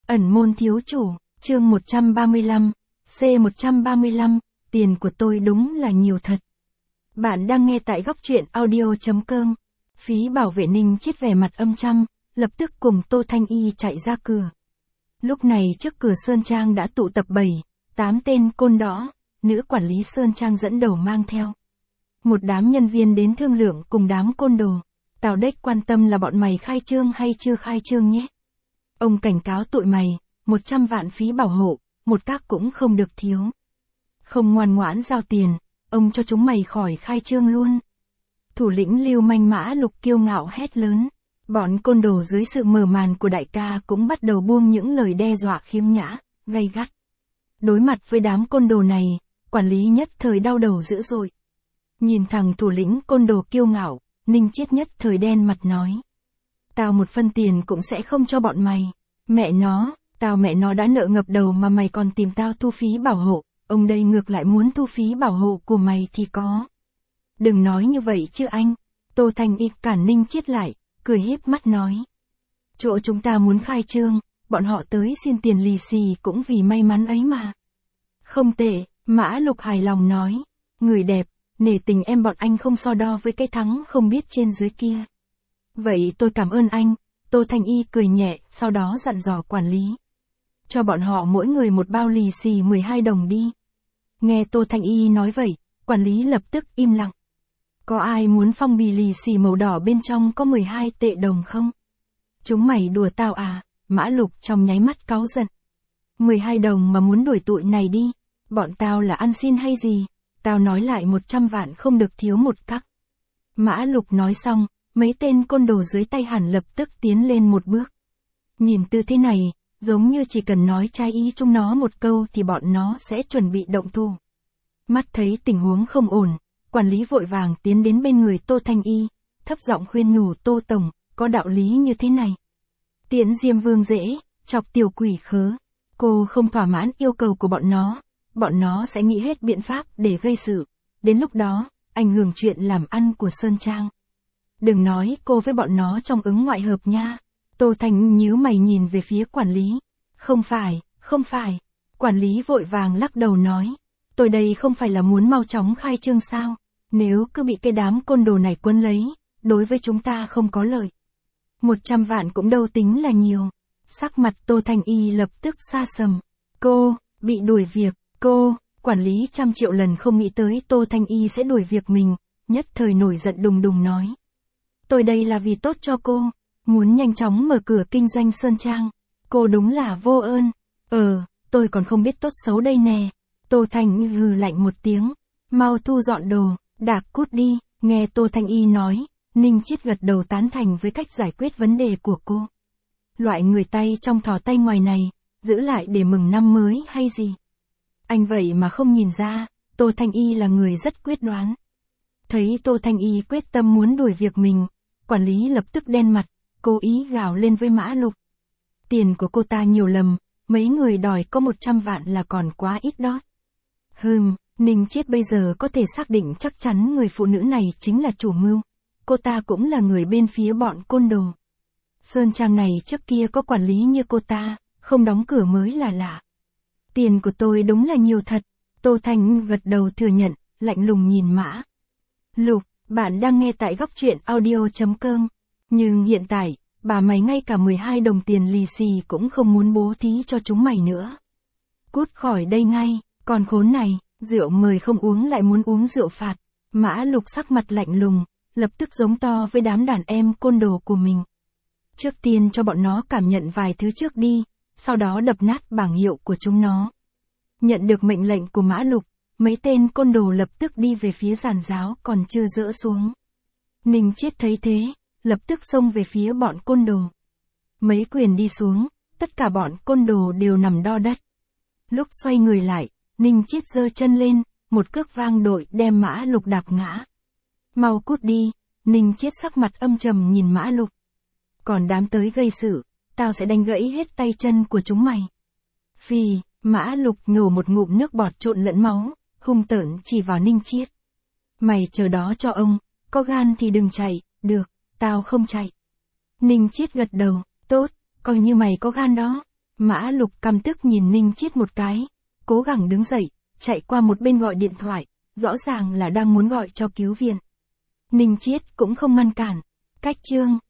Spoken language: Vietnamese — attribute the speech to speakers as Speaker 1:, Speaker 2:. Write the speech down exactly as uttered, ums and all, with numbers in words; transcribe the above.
Speaker 1: Ẩn môn thiếu chủ, chương một trăm ba mươi lăm, C một trăm ba mươi lăm, tiền của tôi đúng là nhiều thật. Bạn đang nghe tại góc truyện audio chấm com. Phí bảo vệ Ninh Chiết vẻ mặt âm trầm, lập tức cùng Tô Thanh Y chạy ra cửa. Lúc này trước cửa Sơn Trang đã tụ tập bảy, tám tên côn đỏ, nữ quản lý Sơn Trang dẫn đầu mang theo. Một đám nhân viên đến thương lượng cùng đám côn đồ. Tào Đếch quan tâm là bọn mày khai trương hay chưa khai trương nhé. Ông cảnh cáo tụi mày, một trăm vạn phí bảo hộ, một các cũng không được thiếu. Không ngoan ngoãn giao tiền, ông cho chúng mày khỏi khai trương luôn. Thủ lĩnh Lưu Manh Mã Lục kiêu ngạo hét lớn. Bọn côn đồ dưới sự mở màn của đại ca cũng bắt đầu buông những lời đe dọa khiếm nhã, gay gắt. Đối mặt với đám côn đồ này, quản lý nhất thời đau đầu dữ dội. Nhìn thằng thủ lĩnh côn đồ kiêu ngạo, Ninh Chiết nhất thời đen mặt nói. Tao một phân tiền cũng sẽ không cho bọn mày. Mẹ nó, tao mẹ nó đã nợ ngập đầu mà mày còn tìm tao thu phí bảo hộ, ông đây ngược lại muốn thu phí bảo hộ của mày thì có. Đừng nói như vậy chứ anh. Tô Thanh Y cản Ninh Chiết lại, cười híp mắt nói. Chỗ chúng ta muốn khai trương, bọn họ tới xin tiền lì xì cũng vì may mắn ấy mà. Không tệ, Mã Lục hài lòng nói. Người đẹp, nể tình em bọn anh không so đo với cái thắng không biết trên dưới kia. Vậy tôi cảm ơn anh. Tô Thanh Y cười nhẹ, sau đó dặn dò quản lý. Cho bọn họ mỗi người một bao lì xì mười hai đồng đi. Nghe Tô Thanh Y nói vậy, quản lý lập tức im lặng. Có ai muốn phong bì lì xì màu đỏ bên trong có mười hai tệ đồng không? Chúng mày đùa tao à? Mã Lục trong nháy mắt cáu giận. mười hai đồng mà muốn đuổi tụi này đi. Bọn tao là ăn xin hay gì? Tao nói lại một trăm vạn không được thiếu một cắc. Mã Lục nói xong, mấy tên côn đồ dưới tay hẳn lập tức tiến lên một bước. Nhìn tư thế này, giống như chỉ cần nói trái ý chúng nó một câu thì bọn nó sẽ chuẩn bị động thủ. Mắt thấy tình huống không ổn, quản lý vội vàng tiến đến bên người Tô Thanh Y, thấp giọng khuyên nhủ Tô Tổng, có đạo lý như thế này. Tiễn Diêm Vương dễ, chọc tiểu quỷ khớ. Cô không thỏa mãn yêu cầu của bọn nó, bọn nó sẽ nghĩ hết biện pháp để gây sự. Đến lúc đó, ảnh hưởng chuyện làm ăn của Sơn Trang. Đừng nói cô với bọn nó trong ứng ngoại hợp nha. Tô Thanh nhíu mày nhìn về phía quản lý. Không phải, không phải. Quản lý vội vàng lắc đầu nói. Tôi đây không phải là muốn mau chóng khai trương sao. Nếu cứ bị cái đám côn đồ này quấn lấy, đối với chúng ta không có lợi. Một trăm vạn cũng đâu tính là nhiều. Sắc mặt Tô Thanh Y lập tức xa sầm. Cô, bị đuổi việc, cô, quản lý trăm triệu lần không nghĩ tới Tô Thanh Y sẽ đuổi việc mình, nhất thời nổi giận đùng đùng nói. Tôi đây là vì tốt cho cô, muốn nhanh chóng mở cửa kinh doanh Sơn Trang. Cô đúng là vô ơn. Ờ, tôi còn không biết tốt xấu đây nè. Tô Thanh hừ lạnh một tiếng. Mau thu dọn đồ, đạc cút đi. Nghe Tô Thanh Y nói, Ninh Chiết gật đầu tán thành với cách giải quyết vấn đề của cô. Loại người tay trong thò tay ngoài này, giữ lại để mừng năm mới hay gì? Anh vậy mà không nhìn ra, Tô Thanh Y là người rất quyết đoán. Thấy Tô Thanh Y quyết tâm muốn đuổi việc mình, quản lý lập tức đen mặt, cố ý gào lên với Mã Lục. Tiền của cô ta nhiều lầm, mấy người đòi có một trăm vạn là còn quá ít đó. Hừm, Ninh Chiết bây giờ có thể xác định chắc chắn người phụ nữ này chính là chủ mưu. Cô ta cũng là người bên phía bọn côn đồ. Sơn Trang này trước kia có quản lý như cô ta, không đóng cửa mới là lạ. Tiền của tôi đúng là nhiều thật. Tô Thanh gật đầu thừa nhận, lạnh lùng nhìn Mã Lục. Bạn đang nghe tại góc truyện audio chấm com. Nhưng hiện tại, bà mày ngay cả mười hai đồng tiền lì xì cũng không muốn bố thí cho chúng mày nữa. Cút khỏi đây ngay, còn khốn này, rượu mời không uống lại muốn uống rượu phạt. Mã Lục sắc mặt lạnh lùng, lập tức giống to với đám đàn em côn đồ của mình. Trước tiên cho bọn nó cảm nhận vài thứ trước đi, sau đó đập nát bảng hiệu của chúng nó. Nhận được mệnh lệnh của Mã Lục, mấy tên côn đồ lập tức đi về phía giàn giáo còn chưa dỡ xuống. Ninh Chiết thấy thế, lập tức xông về phía bọn côn đồ. Mấy quyền đi xuống, tất cả bọn côn đồ đều nằm đo đất. Lúc xoay người lại, Ninh Chiết giơ chân lên, một cước vang đội đem Mã Lục đạp ngã. Mau cút đi, Ninh Chiết sắc mặt âm trầm nhìn Mã Lục. Còn đám tới gây sự, tao sẽ đánh gãy hết tay chân của chúng mày. Phì, Mã Lục nhổ một ngụm nước bọt trộn lẫn máu, hung tợn chỉ vào Ninh Chiết. Mày chờ đó cho ông, có gan thì đừng chạy, được, tao không chạy. Ninh Chiết gật đầu, tốt, coi như mày có gan đó. Mã Lục căm tức nhìn Ninh Chiết một cái, cố gắng đứng dậy, chạy qua một bên gọi điện thoại, rõ ràng là đang muốn gọi cho cứu viện. Ninh Chiết cũng không ngăn cản. Cách chương